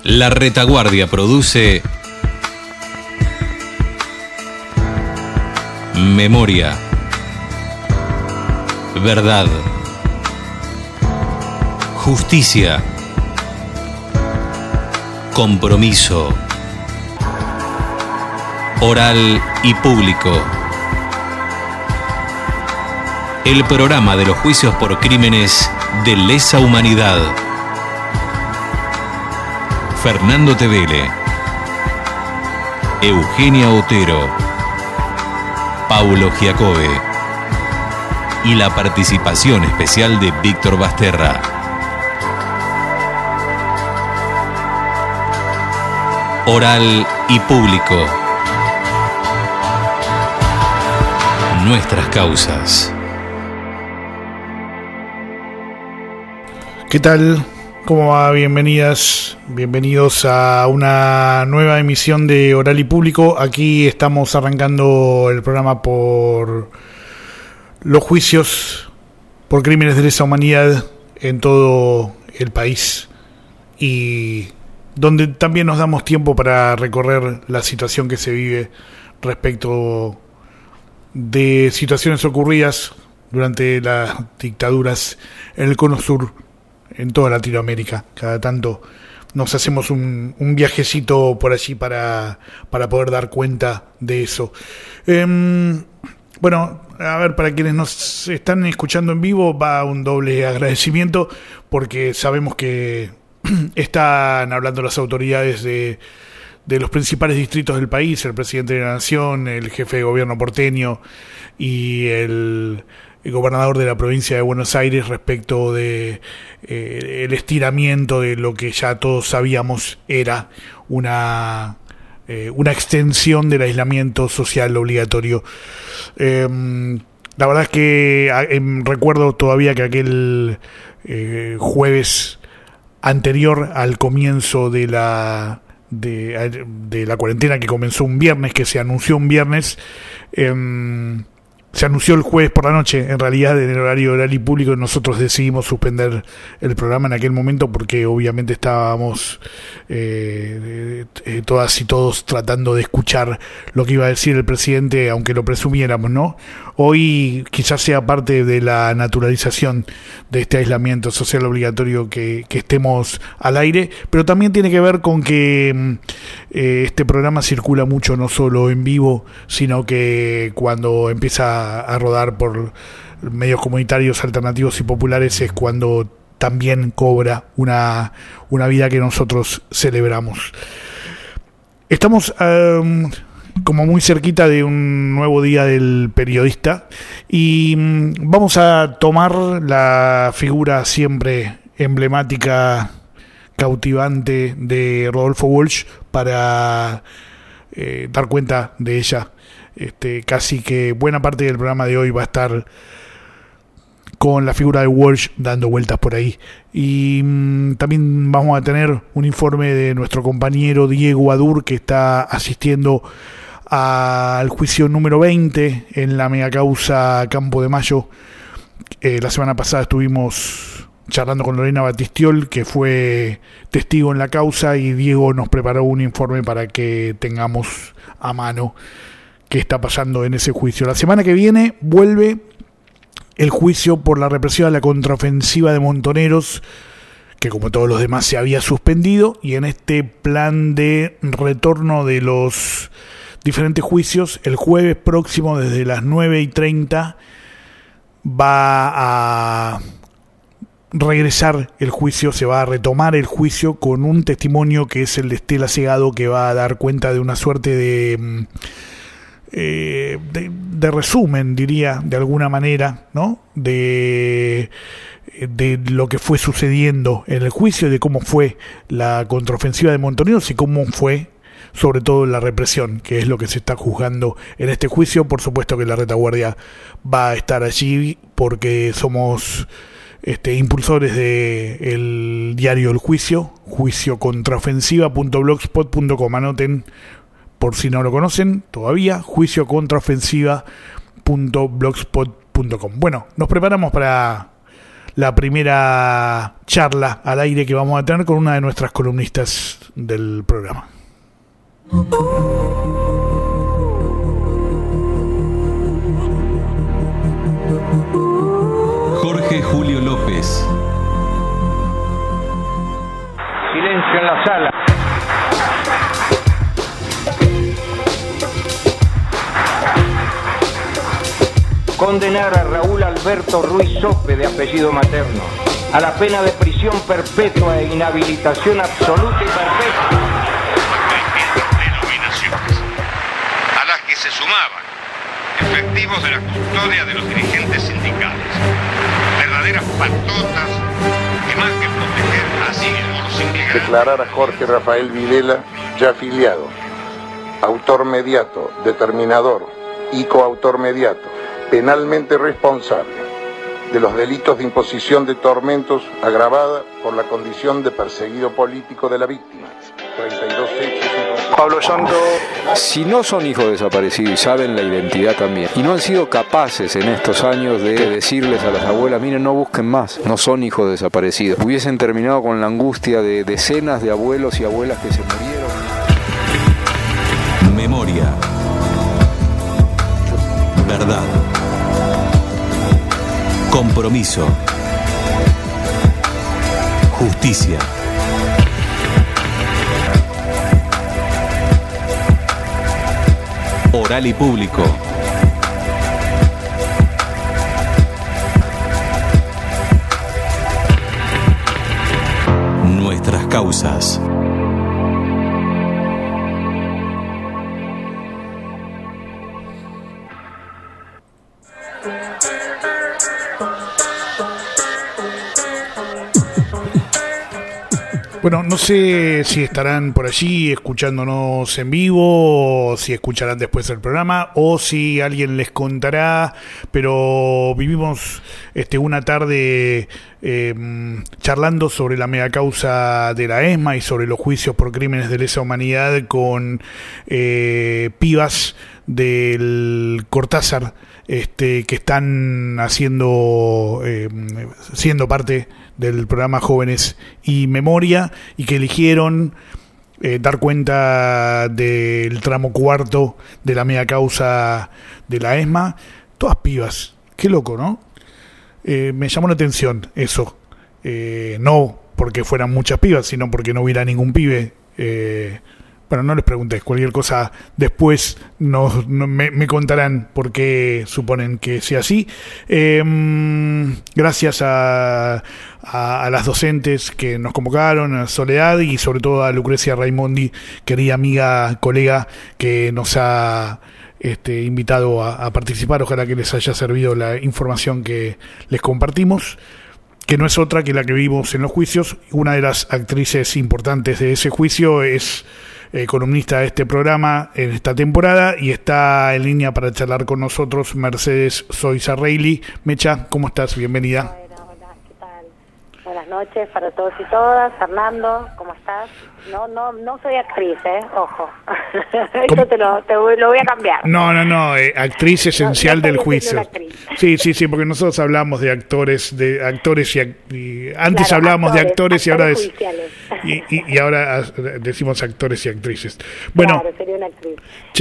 La Retaguardia produce Memoria, Verdad, Justicia, Compromiso, Oral y Público. El programa de los juicios por crímenes de lesa humanidad. Fernando Tevele, Eugenia Otero, Paulo Giacobbe y la participación especial de Víctor Basterra. Oral y Público. Nuestras causas. ¿Qué tal? ¿Cómo va? Bienvenidas, bienvenidos a una nueva emisión de Oral y Público. Aquí estamos arrancando el programa por los juicios por crímenes de lesa humanidad en todo el país y donde también nos damos tiempo para recorrer la situación que se vive respecto de situaciones ocurridas durante las dictaduras en el Cono Sur, en toda Latinoamérica. Cada tanto nos hacemos un viajecito por allí para poder dar cuenta de eso. Bueno, a ver, para quienes nos están escuchando en vivo, va un doble agradecimiento porque sabemos que están hablando las autoridades de los principales distritos del país, el presidente de la Nación, el jefe de gobierno porteño y el gobernador de la provincia de Buenos Aires respecto de el estiramiento de lo que ya todos sabíamos era una extensión del aislamiento social obligatorio. La verdad es que recuerdo todavía que aquel jueves anterior al comienzo de la cuarentena, que comenzó un viernes, que se anunció un viernes, se anunció el jueves por la noche, en realidad en el horario oral y público, y nosotros decidimos suspender el programa en aquel momento porque obviamente estábamos todas y todos tratando de escuchar lo que iba a decir el presidente, aunque lo presumiéramos, ¿no? Hoy quizás sea parte de la naturalización de este aislamiento social obligatorio que estemos al aire, pero también tiene que ver con que este programa circula mucho, no solo en vivo, sino que cuando empieza a rodar por medios comunitarios alternativos y populares es cuando también cobra una vida que nosotros celebramos. Estamos como muy cerquita de un nuevo día del periodista y vamos a tomar la figura siempre emblemática, cautivante de Rodolfo Walsh para dar cuenta de ella. Casi que buena parte del programa de hoy va a estar con la figura de Walsh dando vueltas por ahí. Y también vamos a tener un informe de nuestro compañero Diego Adur, que está asistiendo al juicio número 20 en la megacausa Campo de Mayo. La semana pasada estuvimos charlando con Lorena Batistiol, que fue testigo en la causa, y Diego nos preparó un informe para que tengamos a mano qué está pasando en ese juicio. La semana que viene vuelve el juicio por la represión a la contraofensiva de Montoneros, que como todos los demás se había suspendido, y en este plan de retorno de los diferentes juicios, el jueves próximo desde las 9:30 va a regresar el juicio, se va a retomar el juicio con un testimonio que es el de Estela Segado, que va a dar cuenta de una suerte de resumen, diría, de alguna manera, ¿no? De lo que fue sucediendo en el juicio, de cómo fue la contraofensiva de Montoneros y cómo fue sobre todo la represión, que es lo que se está juzgando en este juicio. Por supuesto que la Retaguardia va a estar allí porque somos impulsores del diario El Juicio, juiciocontraofensiva.blogspot.com. Anoten, por si no lo conocen todavía, juiciocontraofensiva.blogspot.com. Bueno, nos preparamos para la primera charla al aire que vamos a tener con una de nuestras columnistas del programa. Jorge Julio López. Silencio en la sala. Condenar a Raúl Alberto Ruiz Sope, de apellido materno, a la pena de prisión perpetua e inhabilitación absoluta y perpetua. Denominaciones a las que se sumaban efectivos de la custodia de los dirigentes sindicales, verdaderas patotas que más que proteger hacían a los inmigrantes. Declarar a Jorge Rafael Vilela ya afiliado, autor mediato, determinador y coautor mediato, penalmente responsable de los delitos de imposición de tormentos agravada por la condición de perseguido político de la víctima. 32 hechos. Pablo Santo. Si no son hijos desaparecidos y saben la identidad también, y no han sido capaces en estos años de decirles a las abuelas, miren, no busquen más, no son hijos desaparecidos, hubiesen terminado con la angustia de decenas de abuelos y abuelas que se murieron. Memoria. Verdad. Compromiso. Justicia. Oral y público. Nuestras causas. Bueno, no sé si estarán por allí escuchándonos en vivo, o si escucharán después el programa, o si alguien les contará, pero vivimos una tarde charlando sobre la megacausa de la ESMA y sobre los juicios por crímenes de lesa humanidad con pibas del Cortázar, que están siendo parte del programa Jóvenes y Memoria, y que eligieron dar cuenta del tramo cuarto de la megacausa de la ESMA. Todas pibas, qué loco, ¿no? Me llamó la atención eso, no porque fueran muchas pibas, sino porque no hubiera ningún pibe. Bueno, no les pregunté, cualquier cosa después me contarán por qué suponen que sea así. Gracias a las docentes que nos convocaron, a Soledad y sobre todo a Lucrecia Raimondi, querida amiga, colega, que nos ha invitado a participar. Ojalá que les haya servido la información que les compartimos, que no es otra que la que vimos en los juicios. Una de las actrices importantes de ese juicio es columnista de este programa en esta temporada, y está en línea para charlar con nosotros Mercedes Soizarreilly. Mecha, ¿cómo estás? Bienvenida. Hola, ¿qué tal? Buenas noches para todos y todas. Fernando, ¿cómo estás? No soy actriz, ojo. Esto lo voy a cambiar. No, actriz esencial del juicio. Sí, porque nosotros hablamos de actores y antes claro, hablábamos de actores y ahora y ahora decimos actores y actrices. Bueno, claro, sería una actriz.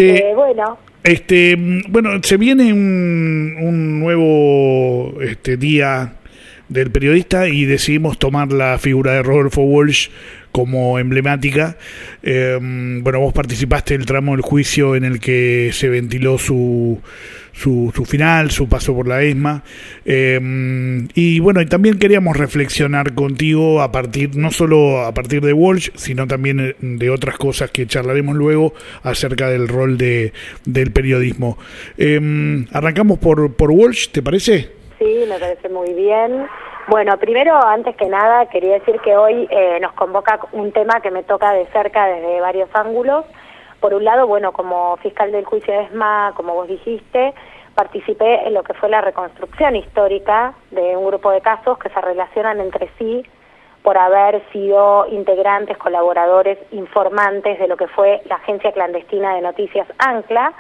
Bueno, se viene un nuevo día del periodista y decidimos tomar la figura de Rodolfo Walsh como emblemática. Bueno, vos participaste del tramo del juicio en el que se ventiló su final, su paso por la ESMA, y bueno, y también queríamos reflexionar contigo no solo a partir de Walsh, sino también de otras cosas que charlaremos luego acerca del rol del periodismo. Arrancamos por Walsh, ¿te parece? Sí, me parece muy bien. Bueno, primero, antes que nada, quería decir que hoy nos convoca un tema que me toca de cerca desde varios ángulos. Por un lado, bueno, como fiscal del juicio de ESMA, como vos dijiste, participé en lo que fue la reconstrucción histórica de un grupo de casos que se relacionan entre sí por haber sido integrantes, colaboradores, informantes de lo que fue la agencia clandestina de noticias Ancla,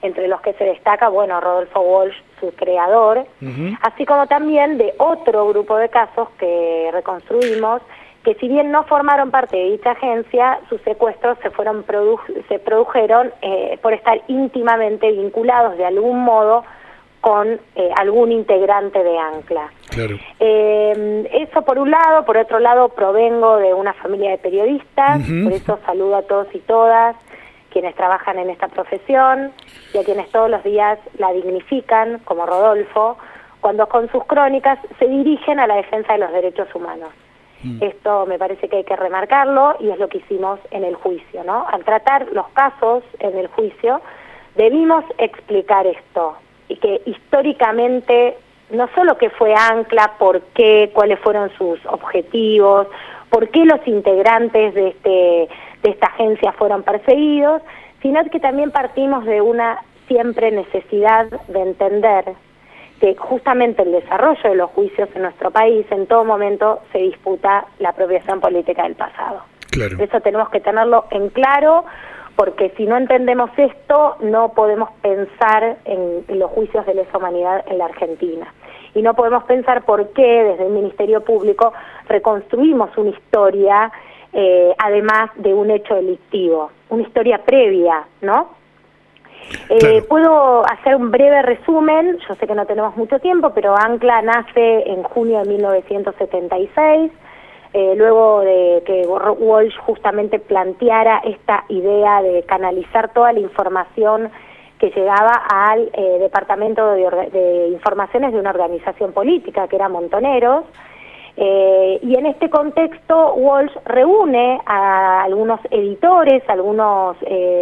entre los que se destaca, bueno, Rodolfo Walsh, su creador, así como también de otro grupo de casos que reconstruimos, que si bien no formaron parte de dicha agencia, sus secuestros se produjeron por estar íntimamente vinculados de algún modo con algún integrante de Ancla. Claro. Eso por un lado. Por otro lado, provengo de una familia de periodistas, por eso saludo a todos y todas quienes trabajan en esta profesión y a quienes todos los días la dignifican, como Rodolfo, cuando con sus crónicas se dirigen a la defensa de los derechos humanos. Esto me parece que hay que remarcarlo y es lo que hicimos en el juicio, ¿no? Al tratar los casos en el juicio, debimos explicar esto, y que históricamente, no solo qué fue Ancla, por qué, cuáles fueron sus objetivos, por qué los integrantes de esta agencia fueron perseguidos, sino que también partimos de una siempre necesidad de entender que justamente el desarrollo de los juicios en nuestro país en todo momento se disputa la apropiación política del pasado. Claro. Eso tenemos que tenerlo en claro, porque si no entendemos esto, no podemos pensar en los juicios de lesa humanidad en la Argentina. Y no podemos pensar por qué desde el Ministerio Público reconstruimos una historia, además de un hecho delictivo, una historia previa, ¿no? Claro. Puedo hacer un breve resumen, yo sé que no tenemos mucho tiempo, pero Ancla nace en junio de 1976, luego de que Walsh justamente planteara esta idea de canalizar toda la información que llegaba al Departamento de Informaciones de una organización política, que era Montoneros, y en este contexto Walsh reúne a algunos editores, algunos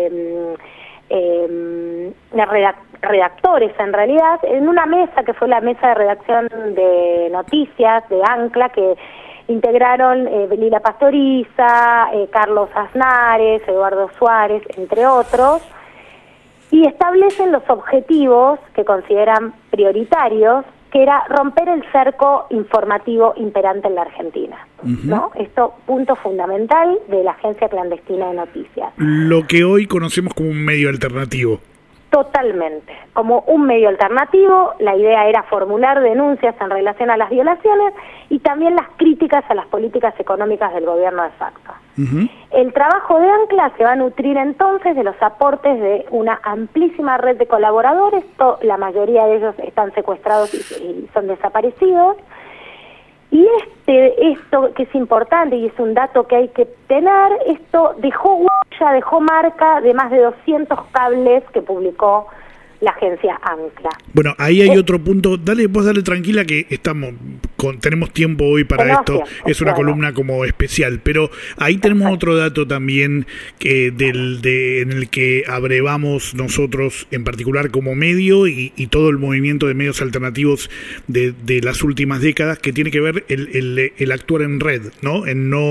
redactores en realidad, en una mesa que fue la mesa de redacción de noticias de Ancla, que integraron Lila Pastoriza, Carlos Aznares, Eduardo Suárez, entre otros, y establecen los objetivos que consideran prioritarios, que era romper el cerco informativo imperante en la Argentina, ¿no? Esto, punto fundamental de la Agencia Clandestina de Noticias. Lo que hoy conocemos como un medio alternativo. Totalmente. Como un medio alternativo, la idea era formular denuncias en relación a las violaciones y también las críticas a las políticas económicas del gobierno de facto. El trabajo de Ancla se va a nutrir entonces de los aportes de una amplísima red de colaboradores, la mayoría de ellos están secuestrados y son desaparecidos. Y esto que es importante y es un dato que hay que tener, esto dejó huella, dejó marca de más de 200 cables que publicó la agencia Ancla. Bueno, ahí hay otro punto. Vos dale tranquila que tenemos tiempo hoy para esto. Tiempo. Es una columna como especial, pero ahí tenemos otro dato también que en el que abrevamos nosotros en particular como medio y todo el movimiento de medios alternativos de las últimas décadas, que tiene que ver el actuar en red, ¿no?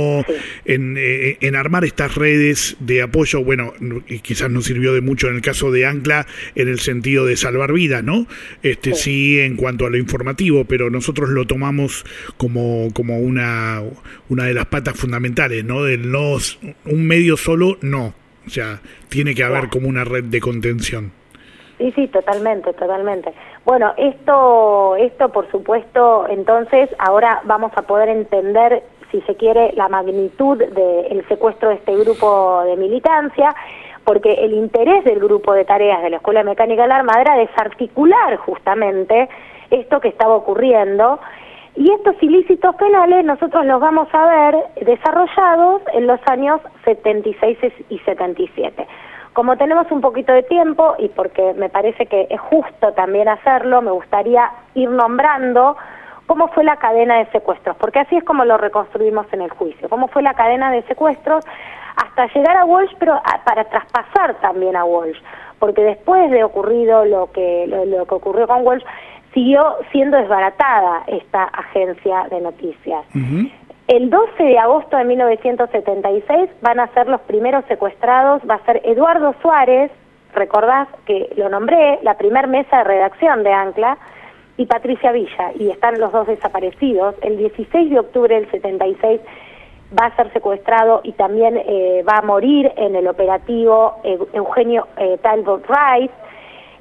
En armar estas redes de apoyo. Bueno, quizás no sirvió de mucho en el caso de Ancla en el sentido de salvar vidas, ¿no? Sí, en cuanto a lo informativo, pero nosotros lo tomamos como una de las patas fundamentales, ¿no? Un medio solo, no. O sea, tiene que haber como una red de contención. Sí, totalmente. Bueno, esto por supuesto, entonces, ahora vamos a poder entender, si se quiere, la magnitud del secuestro de este grupo de militancia, porque el interés del grupo de tareas de la Escuela Mecánica de la Armada era desarticular justamente esto que estaba ocurriendo, y estos ilícitos penales nosotros los vamos a ver desarrollados en los años 76 y 77. Como tenemos un poquito de tiempo, y porque me parece que es justo también hacerlo, me gustaría ir nombrando cómo fue la cadena de secuestros, porque así es como lo reconstruimos en el juicio, cómo fue la cadena de secuestros hasta llegar a Walsh, pero para traspasar también a Walsh, porque después de ocurrido lo que ocurrió con Walsh, siguió siendo desbaratada esta agencia de noticias. El 12 de agosto de 1976 van a ser los primeros secuestrados, va a ser Eduardo Suárez, recordás que lo nombré, la primer mesa de redacción de Ancla, y Patricia Villa, y están los dos desaparecidos. El 16 de octubre del 76 va a ser secuestrado y también va a morir en el operativo Eugenio Talbot Rice.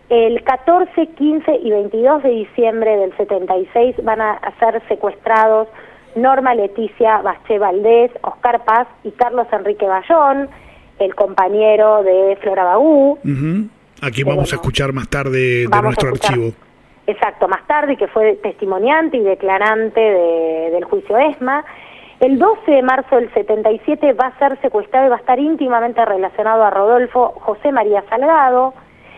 El 14, 15 y 22 de diciembre del 76 van a ser secuestrados Norma Leticia Basché Valdés, Oscar Paz y Carlos Enrique Bayón, el compañero de Flora Bagú. Aquí vamos a escuchar más tarde de nuestro archivo. Exacto, más tarde, que fue testimoniante y declarante del juicio ESMA. El 12 de marzo del 77 va a ser secuestrado y va a estar íntimamente relacionado a Rodolfo José María Salgado.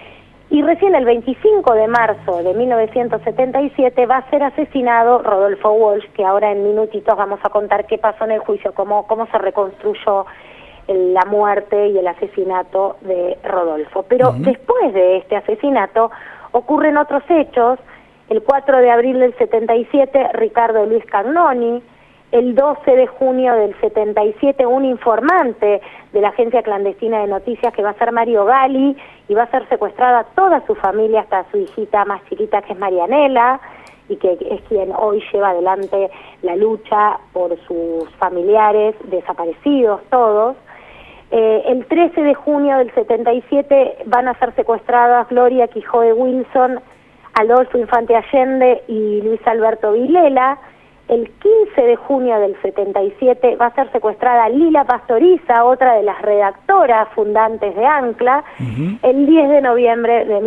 Y recién el 25 de marzo de 1977 va a ser asesinado Rodolfo Walsh, que ahora en minutitos vamos a contar qué pasó en el juicio, cómo se reconstruyó la muerte y el asesinato de Rodolfo. Pero después de este asesinato ocurren otros hechos. El 4 de abril del 77, Ricardo Luis Cagnoni. El 12 de junio del 77, un informante de la agencia clandestina de noticias, que va a ser Mario Gali, y va a ser secuestrada toda su familia, hasta su hijita más chiquita, que es Marianela, y que es quien hoy lleva adelante la lucha por sus familiares desaparecidos, todos. El 13 de junio del 77 van a ser secuestradas Gloria Quijote Wilson, Adolfo Infante Allende y Luis Alberto Vilela. El 15 de junio del 77 va a ser secuestrada Lila Pastoriza, otra de las redactoras fundantes de Ancla. El 10 de noviembre de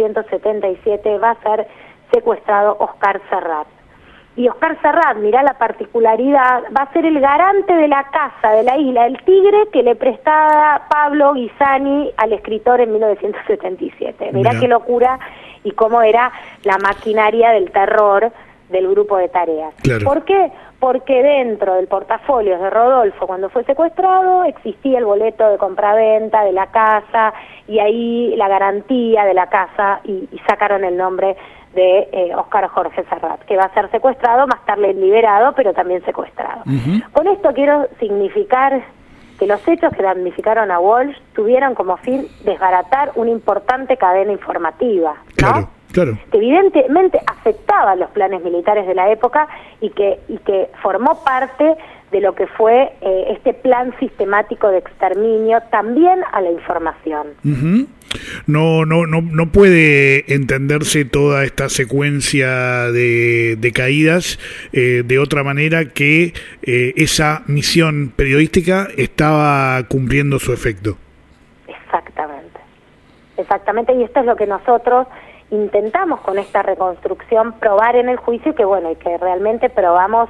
1977 va a ser secuestrado Oscar Serrat. Y Oscar Serrat, mirá la particularidad, va a ser el garante de la casa de la Isla del Tigre que le prestaba Pablo Guisani al escritor en 1977. Mirá qué locura y cómo era la maquinaria del terror del grupo de tareas. Claro. ¿Por qué? Porque dentro del portafolio de Rodolfo, cuando fue secuestrado, existía el boleto de compraventa de la casa y ahí la garantía de la casa y sacaron el nombre de Oscar Jorge Serrat, que va a ser secuestrado, más tarde liberado, pero también secuestrado. Con esto quiero significar que los hechos que damnificaron a Walsh tuvieron como fin desbaratar una importante cadena informativa, ¿no? Claro. Claro. Que evidentemente afectaba los planes militares de la época y que formó parte de lo que fue este plan sistemático de exterminio también a la información. No puede entenderse toda esta secuencia de caídas de otra manera que esa misión periodística estaba cumpliendo su efecto. Exactamente, y esto es lo que nosotros intentamos con esta reconstrucción probar en el juicio, que bueno, y que realmente probamos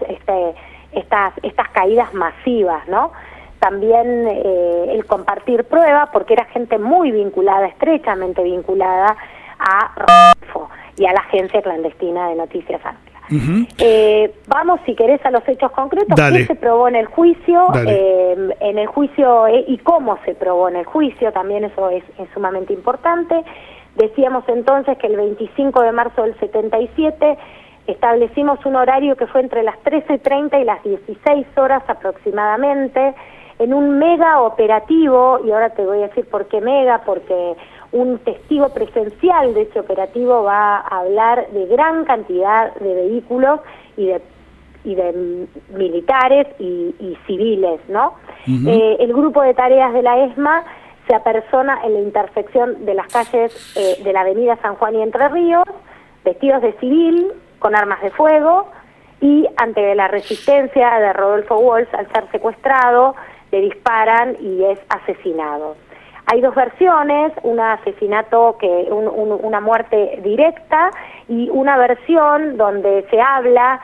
estas caídas masivas, ¿no? También el compartir pruebas, porque era gente muy vinculada, estrechamente vinculada a Rodolfo y a la agencia clandestina de noticias Ancla. Vamos, si querés, a los hechos concretos. Dale. ¿Qué se probó en el juicio? En el juicio y cómo se probó en el juicio, también eso es sumamente importante. Decíamos entonces que el 25 de marzo del 77 establecimos un horario que fue entre las 13:30 y las 16 horas aproximadamente, en un mega operativo, y ahora te voy a decir por qué mega, porque un testigo presencial de ese operativo va a hablar de gran cantidad de vehículos y de militares y civiles, ¿no? El grupo de tareas de la ESMA se apersona en la intersección de las calles de la avenida San Juan y Entre Ríos, vestidos de civil, con armas de fuego, y ante la resistencia de Rodolfo Walsh, al ser secuestrado, le disparan y es asesinado. Hay dos versiones, un asesinato, una muerte directa, y una versión donde se habla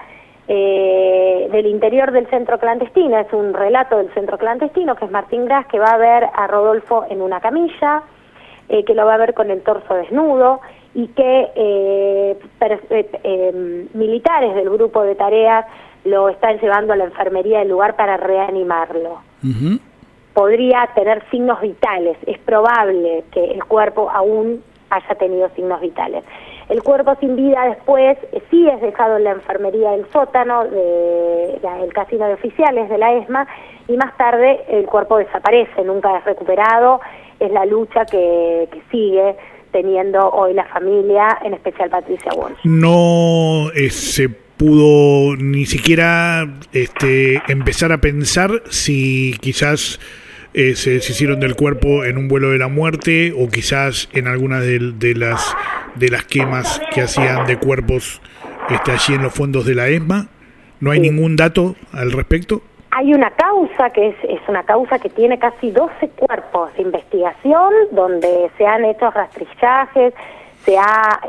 del interior del centro clandestino. Es un relato del centro clandestino, que es Martín Gras, que va a ver a Rodolfo en una camilla, que lo va a ver con el torso desnudo, y que militares del grupo de tareas lo están llevando a la enfermería del lugar para reanimarlo. Podría tener signos vitales, es probable que el cuerpo aún haya tenido signos vitales. El cuerpo sin vida después sí es dejado en la enfermería del sótano del casino de oficiales de la ESMA, y más tarde el cuerpo desaparece, nunca es recuperado. Es la lucha que sigue teniendo hoy la familia, en especial Patricia Walsh. No se pudo ni siquiera empezar a pensar si quizás se deshicieron del cuerpo en un vuelo de la muerte o quizás en algunas de las quemas que hacían de cuerpos allí en los fondos de la ESMA. ¿No hay ningún dato al respecto? Hay una causa que es una causa que tiene casi 12 cuerpos de investigación donde se han hecho rastrillajes, se ha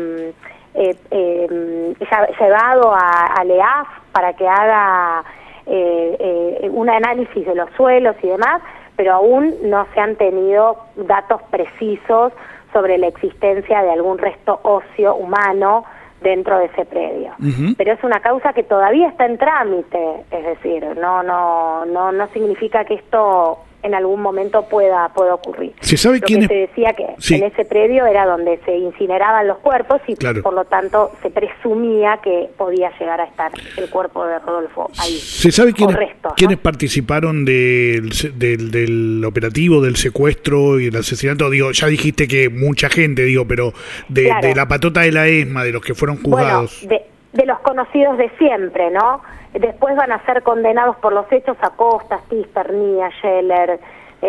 llevado a LEAF para que haga un análisis de los suelos y demás, pero aún no se han tenido datos precisos sobre la existencia de algún resto óseo humano dentro de ese predio. Pero es una causa que todavía está en trámite, es decir, no significa que esto en algún momento pueda ocurrir. ¿Se sabe quién se decía que en ese predio era donde se incineraban los cuerpos y por lo tanto se presumía que podía llegar a estar el cuerpo de Rodolfo ahí. ¿Se sabe quiénes participaron del operativo, del secuestro y el asesinato? Digo, ya dijiste que mucha gente, pero de la patota de la ESMA, de los que fueron juzgados. Bueno, de los conocidos de siempre, ¿no? Después van a ser condenados por los hechos Acosta, Cisternia, Scheller,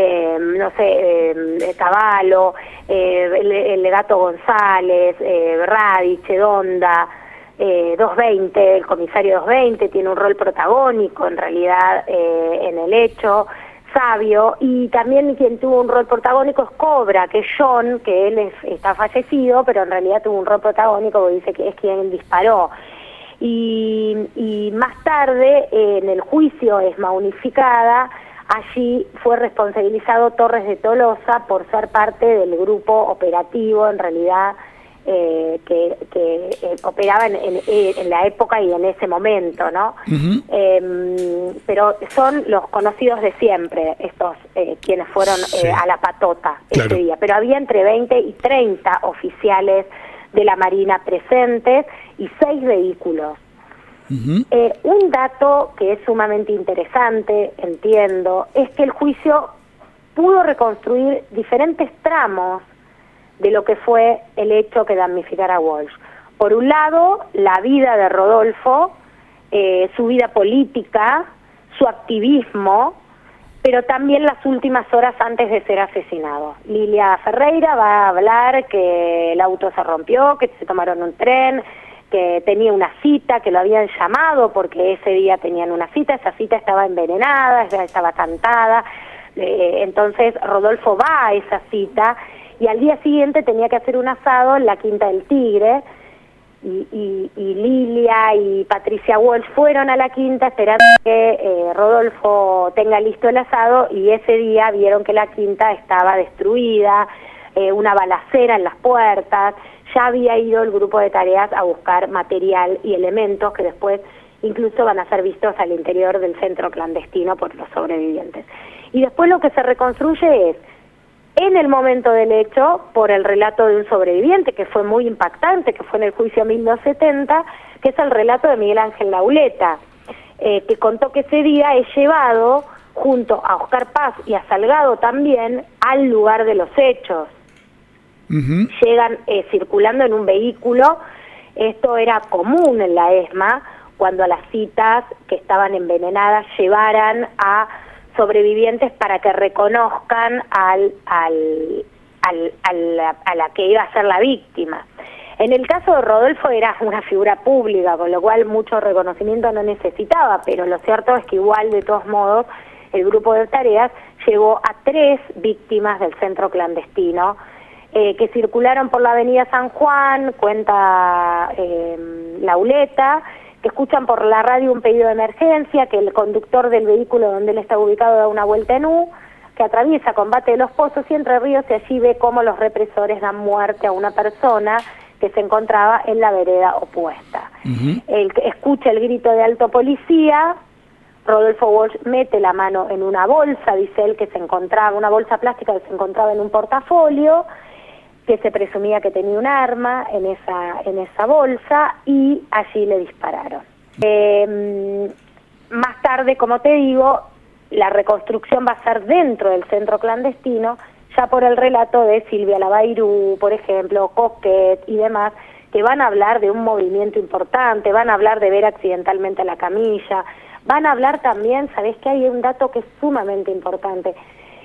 Cavallo, el Legato González, Radice, Donda, 220, el comisario 220 tiene un rol protagónico en realidad en el hecho, Sabio, y también quien tuvo un rol protagónico es Cobra, que es John, que él está fallecido, pero en realidad tuvo un rol protagónico porque dice que es quien disparó. Y más tarde, en el juicio ESMA unificada, allí fue responsabilizado Torres de Tolosa por ser parte del grupo operativo, en realidad, que operaba en la época y en ese momento, ¿no? Pero son los conocidos de siempre, estos quienes fueron a la patota ese día. Pero había entre 20 y 30 oficiales de la Marina presentes y 6 vehículos. Un dato que es sumamente interesante, entiendo, es que el juicio pudo reconstruir diferentes tramos de lo que fue el hecho que damnificara a Walsh. Por un lado, la vida de Rodolfo, su vida política, su activismo, pero también las últimas horas antes de ser asesinado. Lilia Ferreira va a hablar que el auto se rompió, que se tomaron un tren, que tenía una cita, que lo habían llamado porque ese día tenían una cita, esa cita estaba envenenada, ya estaba cantada, entonces Rodolfo va a esa cita y al día siguiente tenía que hacer un asado en la Quinta del Tigre, y Lilia y Patricia Walsh fueron a la quinta esperando que Rodolfo tenga listo el asado, y ese día vieron que la quinta estaba destruida, una balacera en las puertas. Ya había ido el grupo de tareas a buscar material y elementos que después incluso van a ser vistos al interior del centro clandestino por los sobrevivientes. Y después lo que se reconstruye es, en el momento del hecho, por el relato de un sobreviviente que fue muy impactante, que fue en el juicio 1270, que es el relato de Miguel Ángel Lauleta, que contó que ese día es llevado junto a Oscar Paz y a Salgado también al lugar de los hechos. Llegan circulando en un vehículo. Esto era común en la ESMA, cuando a las citas que estaban envenenadas llevaran a sobrevivientes para que reconozcan a la que iba a ser la víctima. En el caso de Rodolfo era una figura pública, con lo cual mucho reconocimiento no necesitaba, pero lo cierto es que igual, de todos modos, el grupo de tareas llevó a 3 víctimas del centro clandestino que circularon por la avenida San Juan, cuenta Lauleta, que escuchan por la radio un pedido de emergencia, que el conductor del vehículo donde él está ubicado da una vuelta en U, que atraviesa Combate de los Pozos y Entre Ríos, y allí ve cómo los represores dan muerte a una persona que se encontraba en la vereda opuesta. Él escucha el grito de alto policía. Rodolfo Walsh mete la mano en una bolsa, dice él, que se encontraba, una bolsa plástica que se encontraba en un portafolio, que se presumía que tenía un arma en esa bolsa, y allí le dispararon. Más tarde, como te digo, la reconstrucción va a ser dentro del centro clandestino, ya por el relato de Silvia Labairú, por ejemplo, Coquet y demás, que van a hablar de un movimiento importante, van a hablar de ver accidentalmente a la camilla, van a hablar también, ¿sabés qué? Hay un dato que es sumamente importante.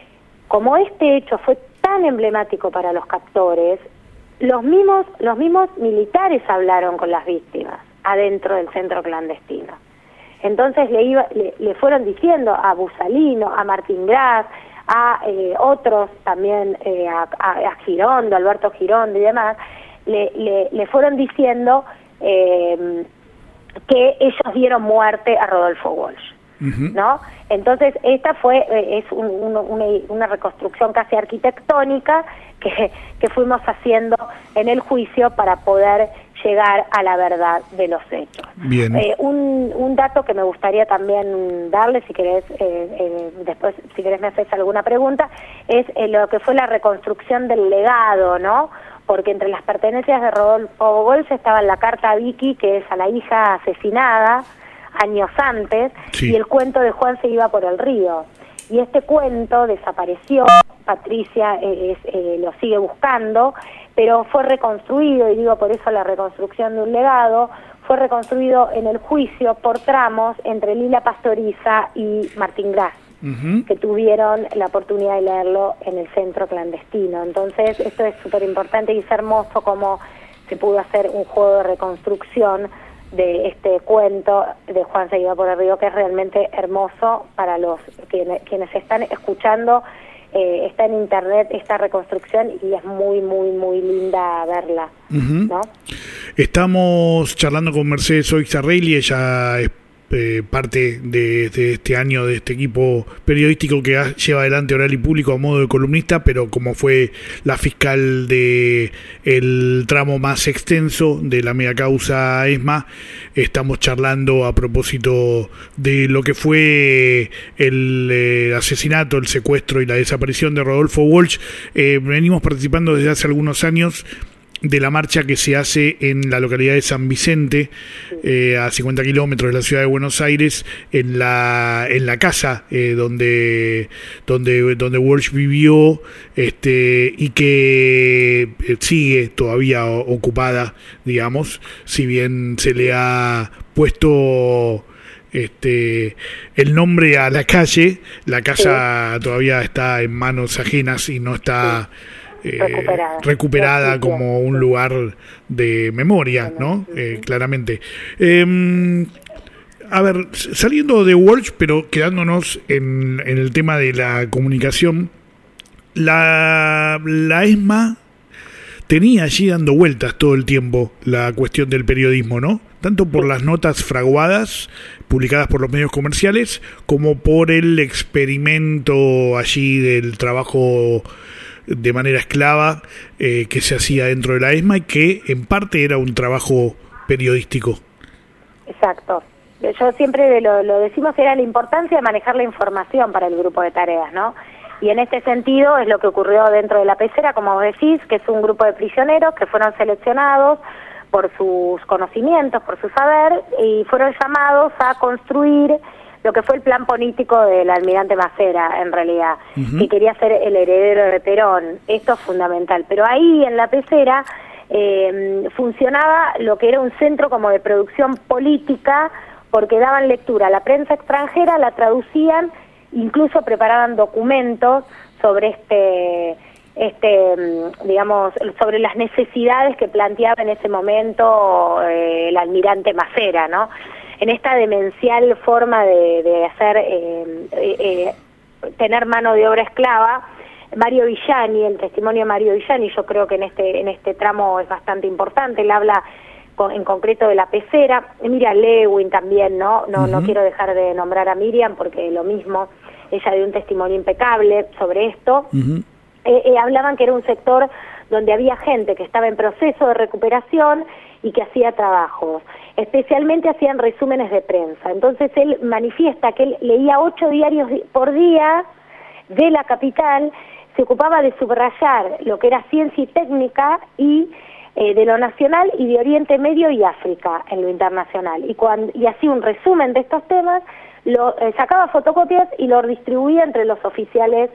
como este hecho fue tan emblemático para los captores, los mismos militares hablaron con las víctimas adentro del centro clandestino. Entonces le fueron diciendo a Busalino, a Martín Gras, a otros también, a Girondo, Alberto Girondo y demás, le fueron diciendo que ellos dieron muerte a Rodolfo Walsh, ¿no? Entonces esta es una reconstrucción casi arquitectónica que fuimos haciendo en el juicio para poder llegar a la verdad de los hechos. Bien. Un dato que me gustaría también darle, si querés, después, si querés me haces alguna pregunta, es lo que fue la reconstrucción del legado, ¿no? Porque entre las pertenencias de Rodolfo Walsh estaba la carta a Vicky, que es a la hija asesinada años antes, sí, y el cuento de Juan se iba por el río. Y este cuento desapareció, Patricia lo sigue buscando, pero fue reconstruido, y digo por eso la reconstrucción de un legado, fue reconstruido en el juicio por tramos entre Lila Pastoriza y Martín Gras, que tuvieron la oportunidad de leerlo en el centro clandestino. Entonces esto es súper importante y es hermoso cómo se pudo hacer un juego de reconstrucción de este cuento de Juan se iba por el río, que es realmente hermoso para los quienes están escuchando. Está en internet esta reconstrucción y es muy, muy, muy linda verla, ¿no? Estamos charlando con Mercedes Oixarreyli, ella es parte de este año de este equipo periodístico que lleva adelante Oral y Público a modo de columnista, pero como fue la fiscal de el tramo más extenso de la mega causa ESMA, estamos charlando a propósito de lo que fue el asesinato, el secuestro y la desaparición de Rodolfo Walsh. Venimos participando desde hace algunos años de la marcha que se hace en la localidad de San Vicente, a 50 kilómetros de la ciudad de Buenos Aires, en la casa donde Walsh vivió, y que sigue todavía ocupada, digamos, si bien se le ha puesto el nombre a la calle, la casa todavía está en manos ajenas y no está recuperada como un lugar de memoria, ¿no? Claramente. A ver, saliendo de Walsh, pero quedándonos en el tema de la comunicación, la ESMA tenía allí dando vueltas todo el tiempo la cuestión del periodismo, ¿no? Tanto por las notas fraguadas publicadas por los medios comerciales, como por el experimento allí del trabajo de manera esclava que se hacía dentro de la ESMA y que en parte era un trabajo periodístico. Exacto. Yo siempre lo decimos, era la importancia de manejar la información para el grupo de tareas, ¿no? Y en este sentido es lo que ocurrió dentro de la pecera, como vos decís, que es un grupo de prisioneros que fueron seleccionados por sus conocimientos, por su saber, y fueron llamados a construir lo que fue el plan político del almirante Macera, en realidad, que quería ser el heredero de Perón. Esto es fundamental. Pero ahí, en la pecera, funcionaba lo que era un centro como de producción política, porque daban lectura a la prensa extranjera, la traducían, incluso preparaban documentos sobre digamos, sobre las necesidades que planteaba en ese momento el almirante Macera, ¿no? En esta demencial forma de hacer, tener mano de obra esclava, Mario Villani, el testimonio de Mario Villani, yo creo que en este tramo es bastante importante. Él habla en concreto de la pecera. Miriam Lewin también, ¿no? No quiero dejar de nombrar a Miriam porque lo mismo, ella dio un testimonio impecable sobre esto. Hablaban que era un sector donde había gente que estaba en proceso de recuperación y que hacía trabajos, especialmente hacían resúmenes de prensa. Entonces él manifiesta que él leía 8 diarios por día de la capital, se ocupaba de subrayar lo que era ciencia y técnica y de lo nacional y de Oriente Medio y África en lo internacional. Y hacía un resumen de estos temas, sacaba fotocopias y lo distribuía entre los oficiales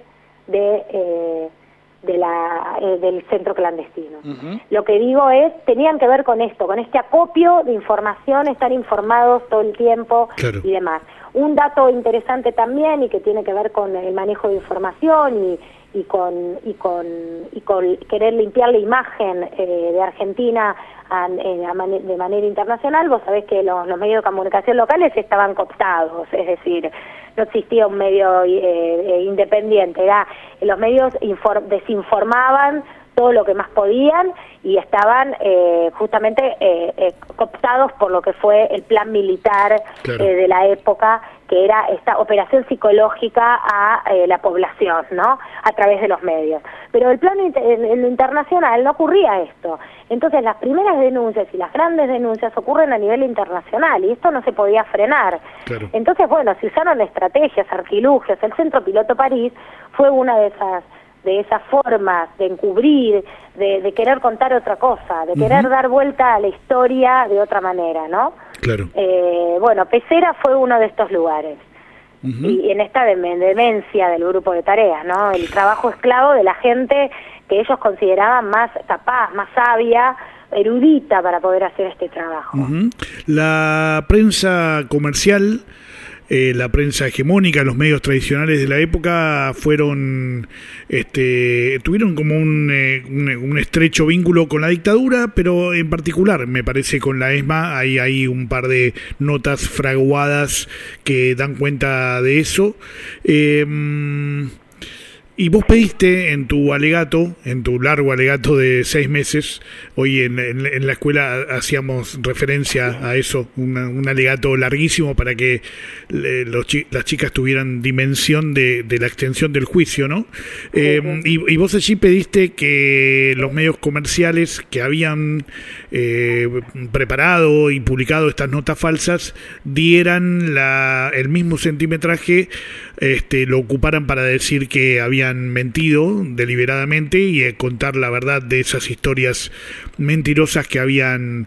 del centro clandestino. Lo que digo es, tenían que ver con esto, con este acopio de información, estar informados todo el tiempo, claro, y demás. Un dato interesante también y que tiene que ver con el manejo de información y y con querer limpiar la imagen de Argentina de manera internacional. Vos sabés que los medios de comunicación locales estaban cooptados, es decir, no existía un medio independiente, los medios desinformaban todo lo que más podían y estaban justamente cooptados por lo que fue el plan militar de la época, que era esta operación psicológica a la población, ¿no? A través de los medios. Pero el plan en lo internacional no ocurría esto. Entonces las primeras denuncias y las grandes denuncias ocurren a nivel internacional y esto no se podía frenar. Claro. Entonces, bueno, se usaron estrategias, artilugios. El Centro Piloto París fue una de esas formas de encubrir, de querer contar otra cosa, de querer dar vuelta a la historia de otra manera, ¿no? Claro. Bueno, Pecera fue uno de estos lugares. Y en esta demencia del grupo de tareas, ¿no? El trabajo esclavo de la gente que ellos consideraban más capaz, más sabia, erudita para poder hacer este trabajo. La prensa comercial, la prensa hegemónica, los medios tradicionales de la época tuvieron como un estrecho vínculo con la dictadura, pero en particular, me parece, con la ESMA hay un par de notas fraguadas que dan cuenta de eso. Y vos pediste en tu alegato, en tu largo alegato de 6 meses, hoy en la escuela hacíamos referencia a eso, un alegato larguísimo para que las chicas tuvieran dimensión de la extensión del juicio, ¿no? Y vos allí pediste que los medios comerciales que habían preparado y publicado estas notas falsas dieran el mismo centimetraje, lo ocuparan para decir que habían mentido deliberadamente y contar la verdad de esas historias mentirosas que habían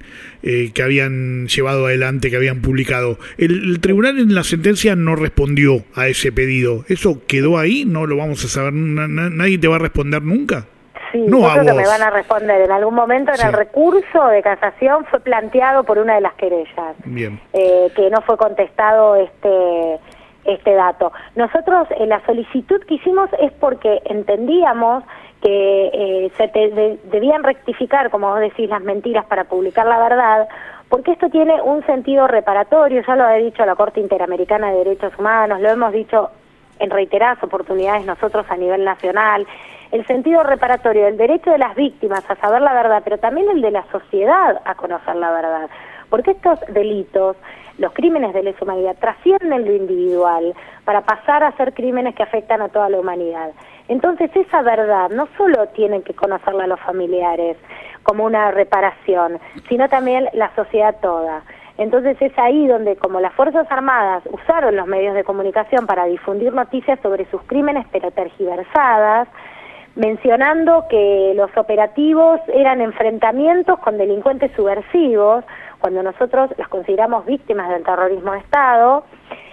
llevado adelante, que habían publicado. El tribunal en la sentencia no respondió a ese pedido. ¿Eso quedó ahí? ¿No lo vamos a saber? ¿Nadie te va a responder nunca? Sí, no, yo creo que me van a responder en algún momento. En el recurso de casación fue planteado por una de las querellas. Bien. Que no fue contestado este dato. Nosotros la solicitud que hicimos es porque entendíamos que debían rectificar, como vos decís, las mentiras para publicar la verdad, porque esto tiene un sentido reparatorio. Ya lo ha dicho la Corte Interamericana de Derechos Humanos, lo hemos dicho en reiteradas oportunidades nosotros a nivel nacional. El sentido reparatorio del derecho de las víctimas a saber la verdad, pero también el de la sociedad a conocer la verdad, porque estos delitos, los crímenes de lesa humanidad, trascienden lo individual para pasar a ser crímenes que afectan a toda la humanidad. Entonces esa verdad no solo tienen que conocerla los familiares como una reparación, sino también la sociedad toda. Entonces es ahí donde, como las Fuerzas Armadas usaron los medios de comunicación para difundir noticias sobre sus crímenes pero tergiversadas, mencionando que los operativos eran enfrentamientos con delincuentes subversivos, cuando nosotros las consideramos víctimas del terrorismo de Estado,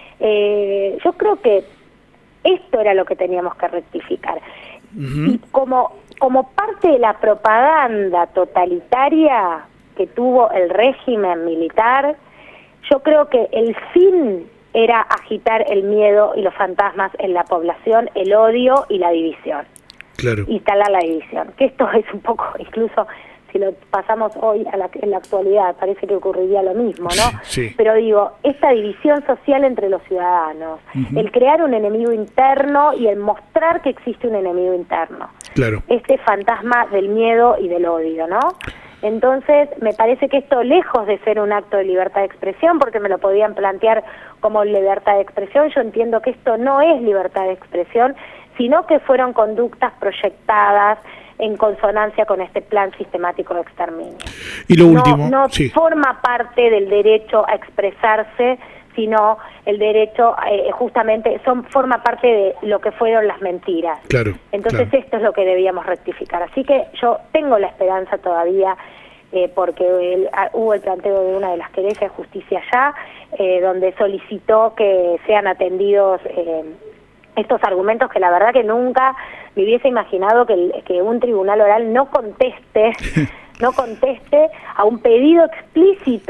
yo creo que esto era lo que teníamos que rectificar. Y como parte de la propaganda totalitaria que tuvo el régimen militar, yo creo que el fin era agitar el miedo y los fantasmas en la población, el odio y la división. Claro. Instalar la división, que esto es un poco, incluso si lo pasamos hoy en la actualidad, parece que ocurriría lo mismo, ¿no? Sí. Pero digo, esta división social entre los ciudadanos, el crear un enemigo interno y el mostrar que existe un enemigo interno. Claro. Este fantasma del miedo y del odio, ¿no? Entonces, me parece que esto, lejos de ser un acto de libertad de expresión, porque me lo podían plantear como libertad de expresión, yo entiendo que esto no es libertad de expresión, sino que fueron conductas proyectadas en consonancia con este plan sistemático de exterminio. Y lo último, no forma parte del derecho a expresarse, sino el derecho justamente forma parte de lo que fueron las mentiras. Claro. Entonces esto es lo que debíamos rectificar. Así que yo tengo la esperanza todavía, porque hubo el planteo de una de las querellas de Justicia Ya, donde solicitó que sean atendidos estos argumentos, que la verdad que nunca me hubiese imaginado que un tribunal oral no conteste a un pedido explícito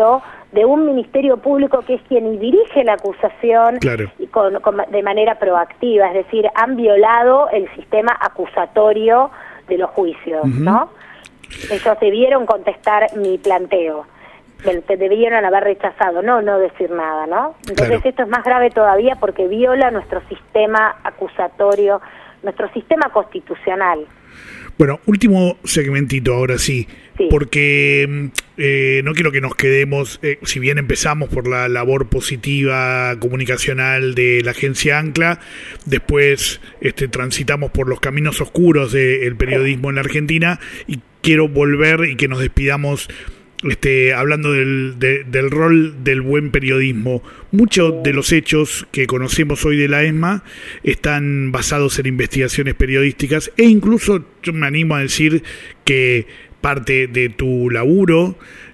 de un ministerio público que es quien dirige la acusación claro. y de manera proactiva, es decir, han violado el sistema acusatorio de los juicios, ¿no? Ellos debieron contestar mi planteo, debieron haber rechazado, no decir nada, ¿no? Entonces esto es más grave todavía porque viola nuestro sistema acusatorio, nuestro sistema constitucional. Bueno, último segmentito ahora sí, porque no quiero que nos quedemos, si bien empezamos por la labor positiva comunicacional de la agencia Ancla, después transitamos por los caminos oscuros del periodismo en la Argentina, y quiero volver y que nos despidamos hablando del rol del buen periodismo. Muchos de los hechos que conocemos hoy de la ESMA están basados en investigaciones periodísticas, e incluso yo me animo a decir que parte de tu laburo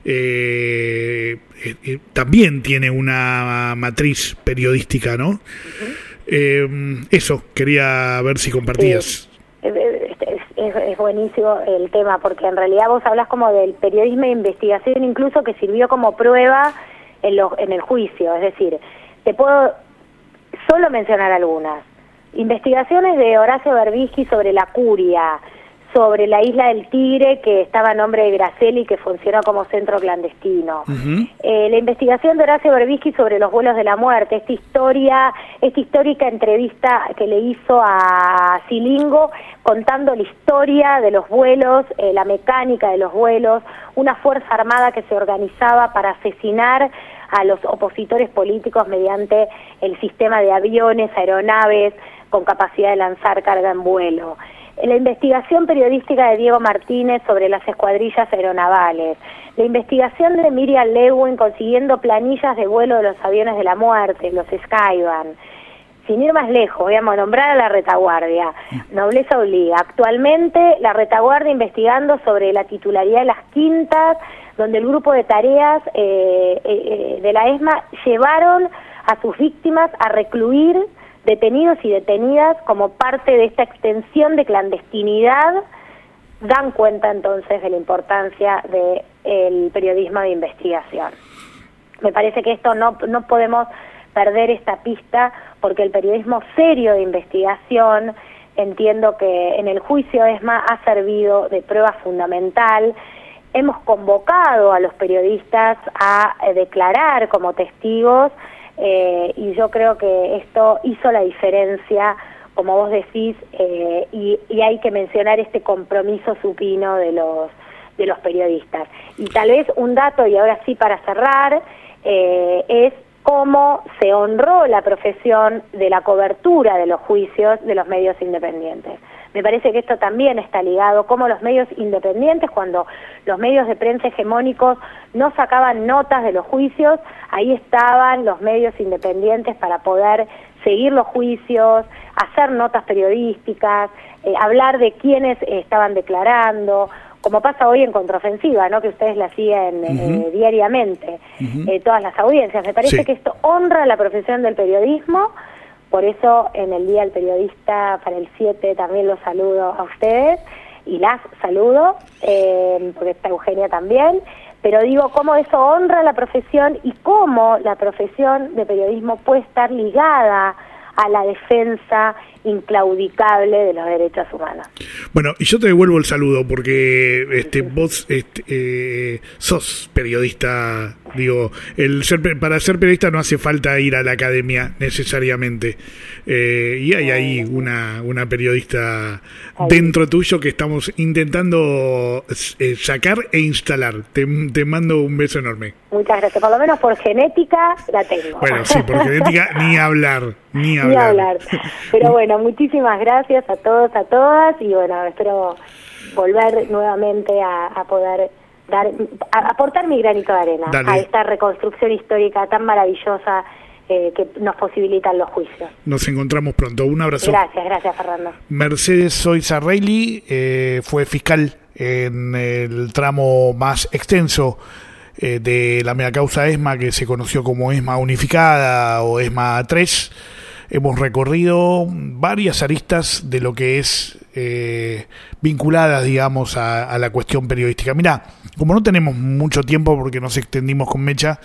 también tiene una matriz periodística, ¿no? Eso, quería ver si compartías. Es buenísimo el tema, porque en realidad vos hablas como del periodismo de investigación, incluso que sirvió como prueba en el juicio. Es decir, te puedo solo mencionar algunas. Investigaciones de Horacio Berbisky sobre la curia, sobre la isla del Tigre, que estaba a nombre de Gracelli y que funcionó como centro clandestino. La investigación de Horacio Berbisky sobre los vuelos de la muerte, esta histórica entrevista que le hizo a Silingo contando la historia de los vuelos, la mecánica de los vuelos, una fuerza armada que se organizaba para asesinar a los opositores políticos mediante el sistema de aviones, aeronaves con capacidad de lanzar carga en vuelo. La investigación periodística de Diego Martínez sobre las escuadrillas aeronavales, la investigación de Miriam Lewin consiguiendo planillas de vuelo de los aviones de la muerte, los Skyvan. Sin ir más lejos, voy a nombrar a la retaguardia, Nobleza Obliga. Actualmente la retaguardia investigando sobre la titularidad de las quintas, donde el grupo de tareas de la ESMA llevaron a sus víctimas a recluir detenidos y detenidas como parte de esta extensión de clandestinidad. Dan cuenta entonces de la importancia del periodismo de investigación. Me parece que esto no podemos perder esta pista, porque el periodismo serio de investigación, entiendo que en el juicio ESMA ha servido de prueba fundamental. Hemos convocado a los periodistas a declarar como testigos, y yo creo que esto hizo la diferencia, como vos decís, y hay que mencionar este compromiso supino de los periodistas. Y tal vez un dato, y ahora sí para cerrar, es cómo se honró la profesión de la cobertura de los juicios de los medios independientes. Me parece que esto también está ligado, como los medios independientes, cuando los medios de prensa hegemónicos no sacaban notas de los juicios, ahí estaban los medios independientes para poder seguir los juicios, hacer notas periodísticas, hablar de quiénes estaban declarando, como pasa hoy en Contraofensiva, ¿no? Que ustedes la siguen diariamente, todas las audiencias. Me parece que esto honra la profesión del periodismo. Por eso en el Día del Periodista, para el 7, también los saludo a ustedes y las saludo, porque está Eugenia también, pero digo cómo eso honra la profesión y cómo la profesión de periodismo puede estar ligada a la defensa inclaudicable de los derechos humanos. Bueno, y yo te devuelvo el saludo porque vos sos periodista, digo, para ser periodista no hace falta ir a la academia necesariamente, y hay ahí una periodista dentro tuyo que estamos intentando sacar e instalar. Te mando un beso enorme. Muchas gracias, por lo menos por genética la tengo. Bueno, sí, por genética ni hablar. Pero bueno, muchísimas gracias a todos, a todas, y bueno, espero volver nuevamente a poder aportar mi granito de arena a esta reconstrucción histórica tan maravillosa que nos posibilitan los juicios. Nos encontramos pronto. Un abrazo. Gracias, Fernando. Mercedes Soiza Reilly fue fiscal en el tramo más extenso de la megacausa ESMA, que se conoció como ESMA Unificada o ESMA 3, hemos recorrido varias aristas de lo que es vinculadas, digamos, a la cuestión periodística. Mirá, como no tenemos mucho tiempo porque nos extendimos con Mecha,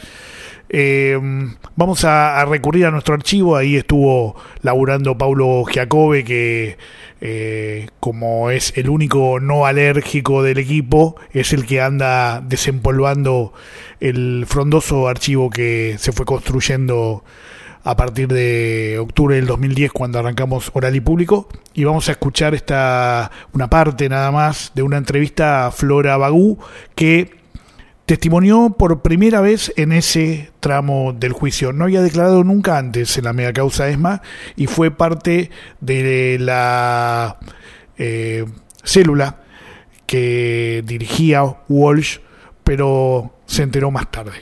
vamos a recurrir a nuestro archivo. Ahí estuvo laburando Pablo Giacobbe, que como es el único no alérgico del equipo, es el que anda desempolvando el frondoso archivo que se fue construyendo a partir de octubre del 2010, cuando arrancamos Oral y Público, y vamos a escuchar una parte nada más de una entrevista a Flora Bagú, que testimonió por primera vez en ese tramo del juicio. No había declarado nunca antes en la megacausa ESMA y fue parte de la célula que dirigía Walsh, pero se enteró más tarde.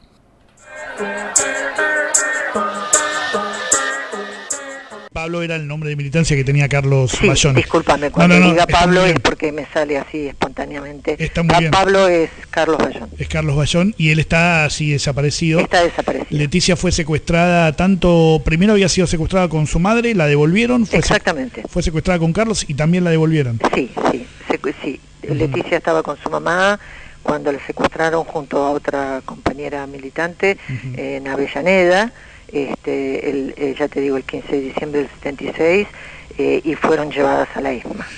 Pablo era el nombre de militancia que tenía Carlos Bayón. Discúlpame, cuando diga Pablo es porque me sale así espontáneamente. Está muy bien. Pablo es Carlos Bayón. Es Carlos Bayón y él está así desaparecido. Está desaparecido. Leticia fue secuestrada, primero había sido secuestrada con su madre, la devolvieron. Exactamente. Fue secuestrada con Carlos y también la devolvieron. Sí. Leticia estaba con su mamá cuando la secuestraron junto a otra compañera militante en Avellaneda. Ya te digo, el 15 de diciembre del 76, y fueron llevadas a la ESMA.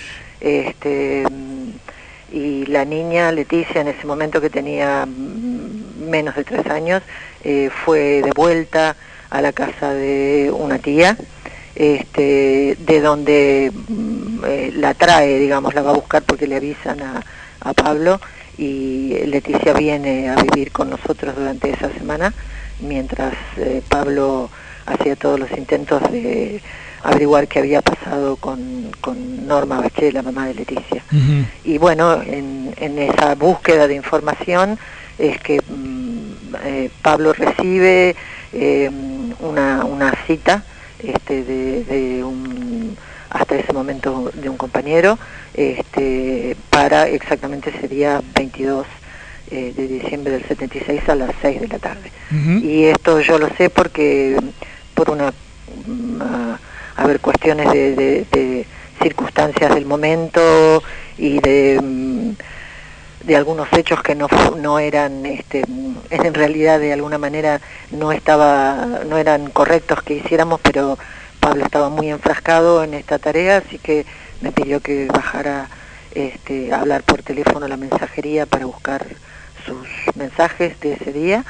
Y la niña Leticia, en ese momento que tenía menos de 3 años, fue devuelta a la casa de una tía, de donde la trae, digamos, la va a buscar porque le avisan a Pablo, y Leticia viene a vivir con nosotros durante esa semana, mientras Pablo hacía todos los intentos de averiguar qué había pasado con Norma Bache, la mamá de Leticia. Y bueno, en esa búsqueda de información es que Pablo recibe una cita hasta ese momento de un compañero, para exactamente sería 22 de diciembre del 76 a las 6 de la tarde. Y esto yo lo sé porque por cuestiones de circunstancias del momento y de algunos hechos que no eran en realidad de alguna manera no eran correctos que hiciéramos, pero Pablo estaba muy enfrascado en esta tarea, así que me pidió que bajara a hablar por teléfono a la mensajería para buscar sus mensajes de ese día.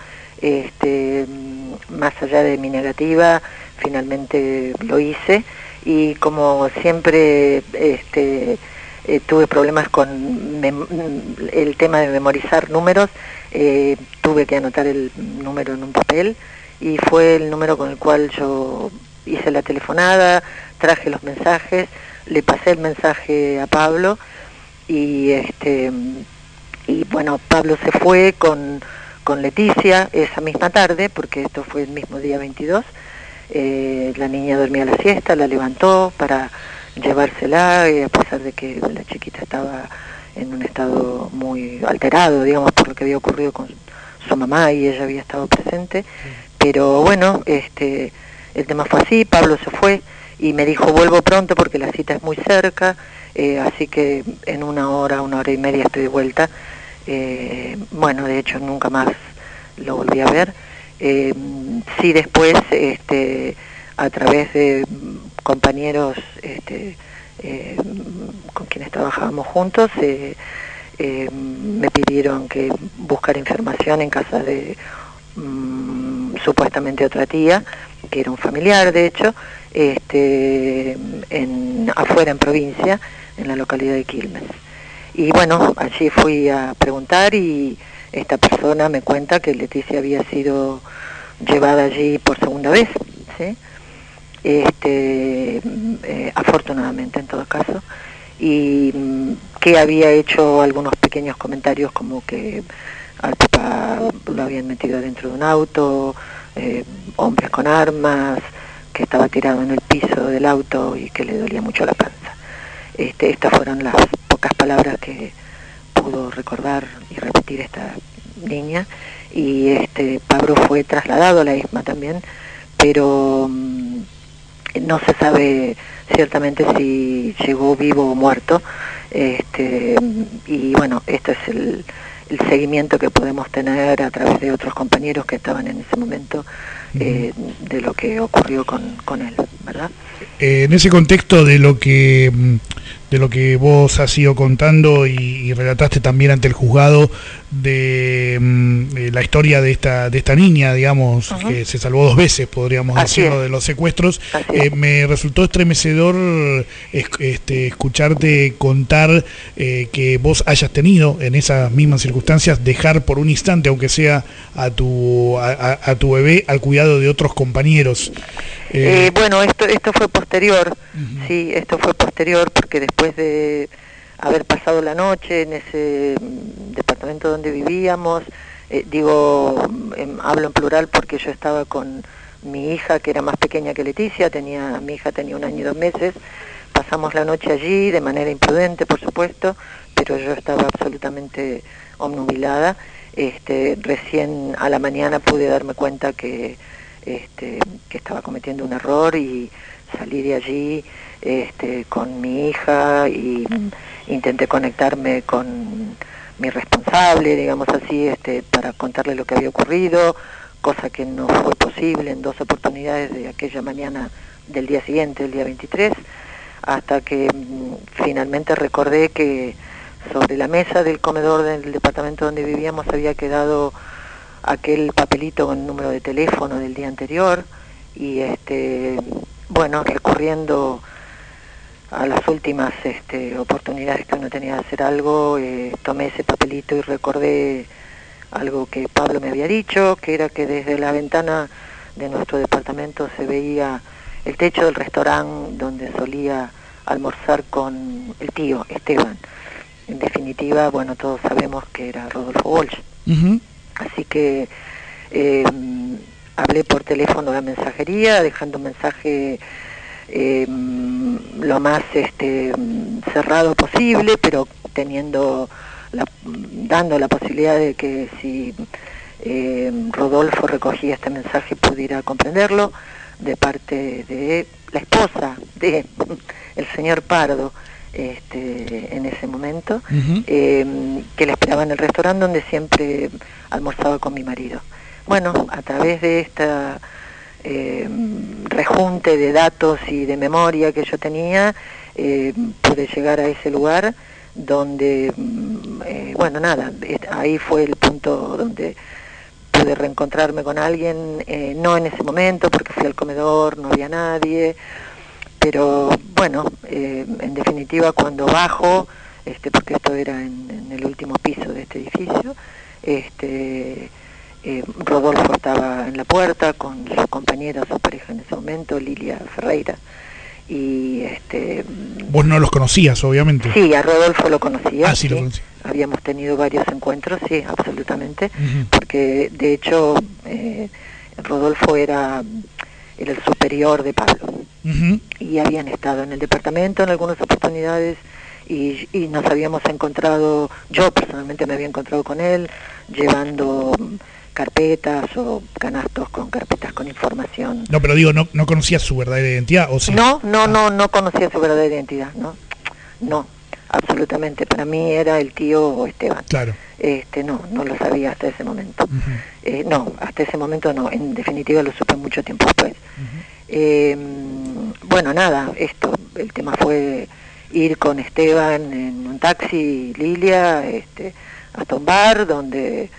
Más allá de mi negativa, finalmente lo hice, y como siempre tuve problemas con el tema de memorizar números, tuve que anotar el número en un papel, y fue el número con el cual yo hice la telefonada, traje los mensajes, le pasé el mensaje a Pablo, y bueno, Pablo se fue con Leticia esa misma tarde, porque esto fue el mismo día 22. La niña dormía la siesta, la levantó para llevársela, a pesar de que la chiquita estaba en un estado muy alterado, digamos, por lo que había ocurrido con su mamá, y ella había estado presente. Pero bueno, el tema fue así. Pablo se fue y me dijo: vuelvo pronto porque la cita es muy cerca, así que en una hora y media estoy de vuelta. Bueno, de hecho nunca más lo volví a ver. Sí, después a través de compañeros con quienes trabajábamos juntos, me pidieron que buscara información en casa de supuestamente otra tía, que era un familiar de hecho, afuera en provincia, en la localidad de Quilmes. Y bueno, allí fui a preguntar, y esta persona me cuenta que Leticia había sido llevada allí por segunda vez, ¿sí? Afortunadamente en todo caso, y que había hecho algunos pequeños comentarios como que al papá lo habían metido dentro de un auto, hombres con armas, que estaba tirado en el piso del auto y que le dolía mucho la panza. Estas fueron las pocas palabras que pudo recordar y repetir esta niña, y Pablo fue trasladado a la ESMA también, pero no se sabe ciertamente si llegó vivo o muerto, y bueno, este es el seguimiento que podemos tener a través de otros compañeros que estaban en ese momento de lo que ocurrió con él, ¿verdad? En ese contexto de lo que vos has ido contando y relataste también ante el juzgado de la historia de esta niña, digamos, que se salvó 2 veces, podríamos decirlo, de los secuestros, me resultó estremecedor escucharte contar que vos hayas tenido en esas mismas circunstancias dejar por un instante, aunque sea a tu bebé, al cuidado de otros compañeros. Bueno, esto fue posterior, sí, esto fue posterior porque después de haber pasado la noche en ese departamento donde vivíamos, hablo en plural porque yo estaba con mi hija que era más pequeña que Leticia, mi hija tenía 1 año y 2 meses, pasamos la noche allí de manera imprudente, por supuesto, pero yo estaba absolutamente obnubilada. Recién a la mañana pude darme cuenta que estaba cometiendo un error y salí de allí con mi hija y intenté conectarme con mi responsable, digamos así, para contarle lo que había ocurrido, cosa que no fue posible en 2 oportunidades de aquella mañana del día siguiente, el día 23, hasta que finalmente recordé que sobre la mesa del comedor del departamento donde vivíamos había quedado aquel papelito con el número de teléfono del día anterior y recurriendo a las últimas oportunidades que uno tenía de hacer algo, tomé ese papelito y recordé algo que Pablo me había dicho, que era que desde la ventana de nuestro departamento se veía el techo del restaurante donde solía almorzar con el tío Esteban. En definitiva, bueno, todos sabemos que era Rodolfo Walsh. Así que hablé por teléfono a la mensajería, dejando un mensaje lo más cerrado posible, pero dando la posibilidad de que si Rodolfo recogía este mensaje pudiera comprenderlo, de parte de la esposa de el señor Pardo, en ese momento, que le esperaba en el restaurante donde siempre almorzaba con mi marido. Bueno, a través de esta rejunte de datos y de memoria que yo tenía, pude llegar a ese lugar donde, ahí fue el punto donde pude reencontrarme con alguien, no en ese momento porque fui al comedor, no había nadie, pero bueno, en definitiva cuando bajo, porque esto era en el último piso de este edificio, Rodolfo estaba en la puerta con su compañera, su pareja en ese momento, Lilia Ferreira, y vos no los conocías, obviamente. Sí, a Rodolfo lo conocía. Sí, lo conocí. Habíamos tenido varios encuentros, sí, absolutamente, porque de hecho Rodolfo era el superior de Pablo, y habían estado en el departamento en algunas oportunidades y nos habíamos encontrado, yo personalmente me había encontrado con él llevando carpetas o canastos con carpetas con información. No, pero digo, ¿no conocías su verdadera identidad o sí? No conocía su verdadera identidad, no, absolutamente. Para mí era el tío Esteban. Claro. No lo sabía hasta ese momento. Hasta ese momento no, en definitiva lo supe mucho tiempo después. El tema fue ir con Esteban en un taxi, Lilia, hasta un bar donde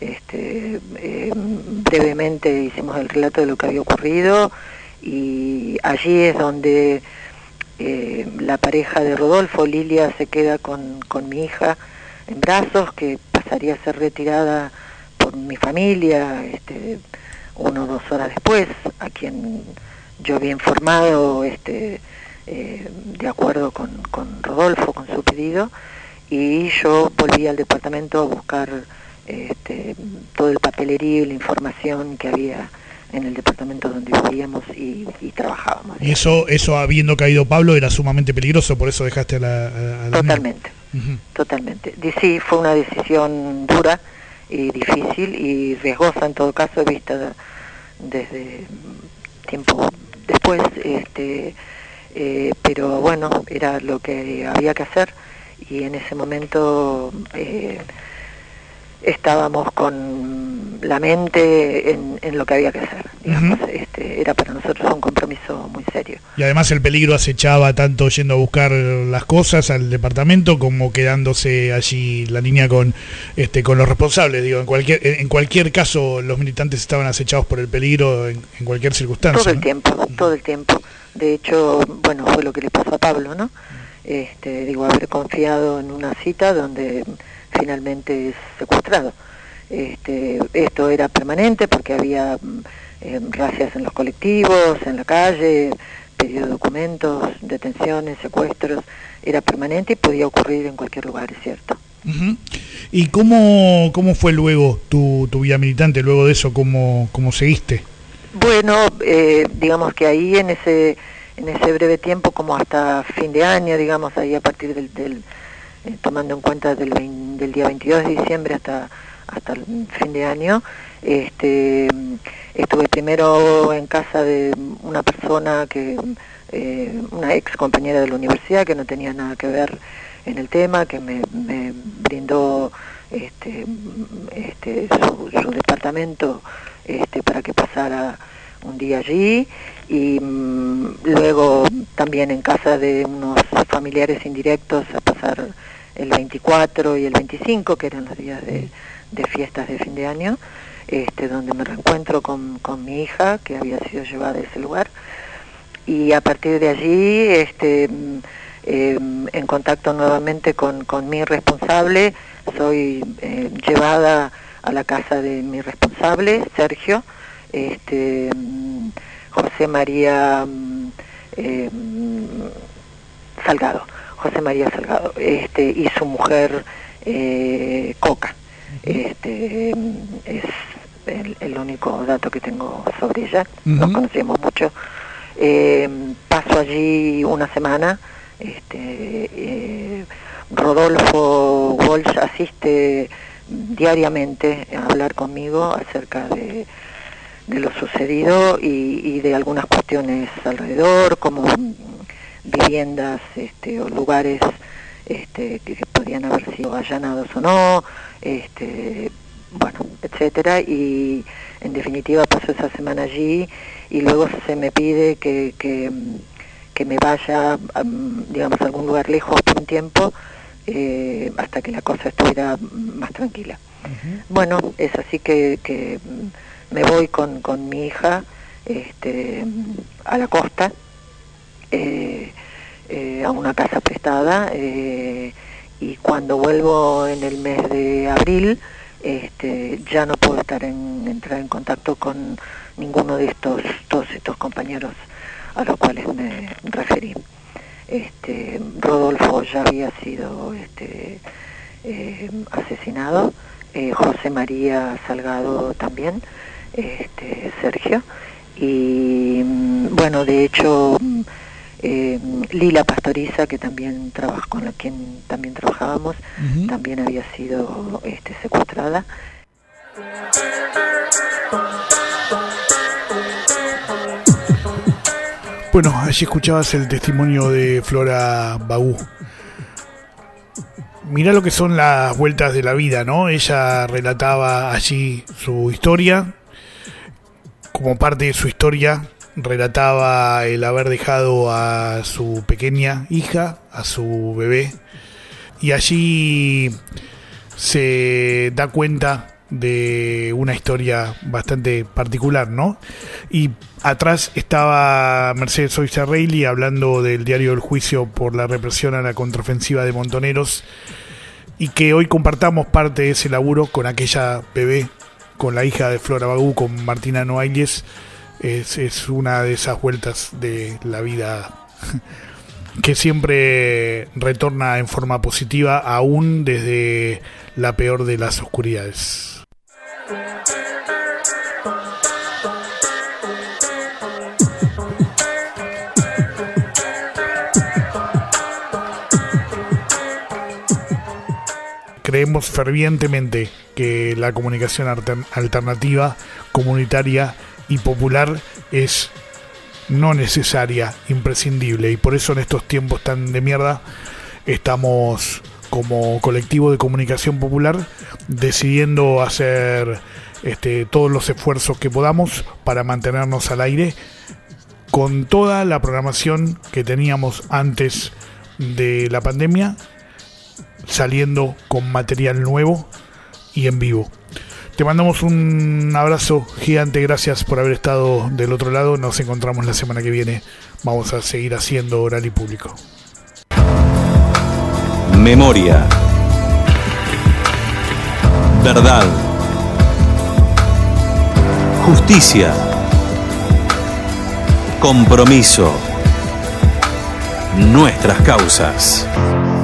brevemente hicimos el relato de lo que había ocurrido, y allí es donde la pareja de Rodolfo, Lilia, se queda con mi hija en brazos, que pasaría a ser retirada por mi familia 1 o 2 horas después, a quien yo había informado de acuerdo con Rodolfo, con su pedido, y yo volví al departamento a buscar todo el papelerío y la información que había en el departamento donde vivíamos y trabajábamos. Y eso habiendo caído Pablo era sumamente peligroso, por eso dejaste a la Totalmente, totalmente. Sí, fue una decisión dura y difícil y riesgosa en todo caso, vista desde tiempo después después, pero bueno, era lo que había que hacer, y en ese momento estábamos con la mente en lo que había que hacer, digamos. Era para nosotros un compromiso muy serio. Y además el peligro acechaba tanto yendo a buscar las cosas al departamento como quedándose allí la niña con los responsables. Digo, en cualquier caso los militantes estaban acechados por el peligro en cualquier circunstancia. Todo el tiempo. De hecho, bueno, fue lo que le pasó a Pablo, ¿no? Haber confiado en una cita donde finalmente es secuestrado. Esto era permanente porque había racias en los colectivos, en la calle, pedido de documentos, detenciones, secuestros. Era permanente y podía ocurrir en cualquier lugar, es cierto. Uh-huh. ¿Y cómo fue luego tu vida militante? Luego de eso, ¿cómo seguiste? Bueno, digamos que ahí en ese breve tiempo, como hasta fin de año, digamos, ahí a partir del tomando en cuenta del día 22 de diciembre hasta el fin de año, estuve primero en casa de una persona una ex compañera de la universidad que no tenía nada que ver en el tema, que me brindó su departamento para que pasara un día allí, y luego también en casa de unos familiares indirectos a pasar el 24 y el 25, que eran los días de fiestas de fin de año, donde me reencuentro con mi hija, que había sido llevada a ese lugar, y a partir de allí, en contacto nuevamente con mi responsable, soy llevada a la casa de mi responsable, Sergio, José María Salgado, y su mujer Coca. Es el único dato que tengo sobre ella. Uh-huh. Nos conocíamos mucho. Paso allí una semana. Rodolfo Walsh asiste diariamente a hablar conmigo acerca de lo sucedido y de algunas cuestiones alrededor, como viviendas o lugares que podían haber sido allanados o no, bueno, etcétera, y en definitiva paso esa semana allí, y luego se me pide que me vaya, digamos, a algún lugar lejos por un tiempo, hasta que la cosa estuviera más tranquila. Uh-huh. Bueno, es así que me voy con mi hija a la costa, a una casa prestada, y cuando vuelvo en el mes de abril, ya no puedo entrar en contacto con ninguno de todos estos compañeros a los cuales me referí. Rodolfo ya había sido asesinado, José María Salgado también, Sergio, y bueno, de hecho Lila Pastoriza, que también con quien también trabajábamos, uh-huh, también había sido secuestrada. Bueno, allí escuchabas el testimonio de Flora Bagú. Mirá lo que son las vueltas de la vida, ¿no? Ella relataba allí su historia. Como parte de su historia, relataba el haber dejado a su pequeña hija, a su bebé. Y allí se da cuenta de una historia bastante particular, ¿no? Y atrás estaba Mercedes Soisa Reilly hablando del diario El Juicio por la represión a la contraofensiva de Montoneros, y que hoy compartamos parte de ese laburo con aquella bebé, con la hija de Flora Bagú, con Martina Noailles. Es una de esas vueltas de la vida que siempre retorna en forma positiva, aún desde la peor de las oscuridades. Creemos fervientemente que la comunicación alternativa, comunitaria y popular es no necesaria, imprescindible. Y por eso en estos tiempos tan de mierda estamos como colectivo de comunicación popular decidiendo hacer todos los esfuerzos que podamos para mantenernos al aire con toda la programación que teníamos antes de la pandemia, saliendo con material nuevo y en vivo. Te mandamos un abrazo gigante, gracias por haber estado del otro lado. Nos encontramos la semana que viene. Vamos a seguir haciendo Oral y Público. Memoria. Verdad. Justicia. Compromiso. Nuestras causas.